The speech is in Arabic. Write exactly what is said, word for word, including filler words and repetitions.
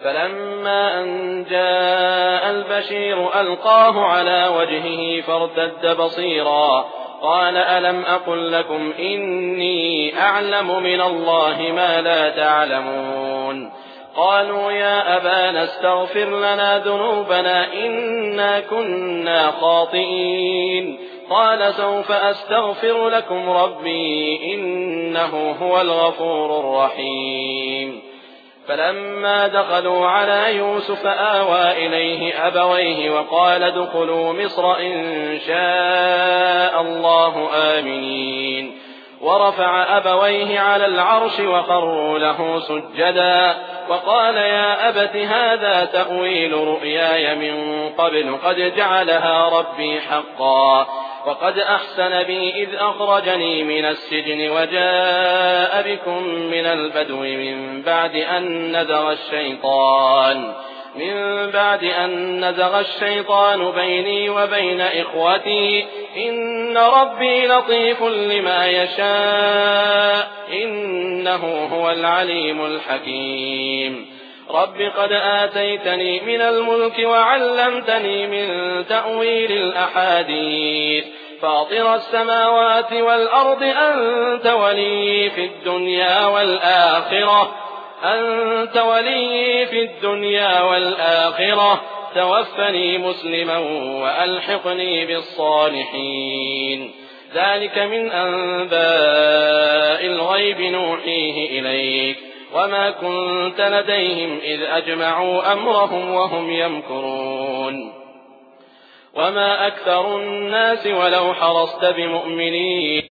فلما أن جاء البشير ألقاه على وجهه فارتد بصيرا قال ألم أقل لكم إني أعلم من الله ما لا تعلمون قالوا يا أبانا استغفر لنا ذنوبنا إنا كنا خاطئين قال سوف أستغفر لكم ربي إنه هو الغفور الرحيم فلما دخلوا على يوسف آوى إليه أبويه وقال ادخلوا مصر إن شاء الله آمنين ورفع أبويه على العرش وخروا له سجدا وقال يا أبت هذا تأويل رؤياي من قبل قد جعلها ربي حقا وقد أحسن بي إذ أخرجني من السجن وجاء بكم من البدو من بعد أن نزغ الشيطان من بعد أن نزغ الشيطان بيني وبين إخوتي إن ربي لطيف لما يشاء إنه هو العليم الحكيم رب قد آتيتني من الملك وعلمتني من تأويل الأحاديث فاطر السماوات والأرض أنت ولي في الدنيا والآخرة أنت ولي في الدنيا والآخرة توفني مسلما وألحقني بالصالحين ذلك من أنباء الغيب نوحيه إليك وما كنت لديهم إذ أجمعوا أمرهم وهم يمكرون وما أكثر الناس ولو حرصت بمؤمنين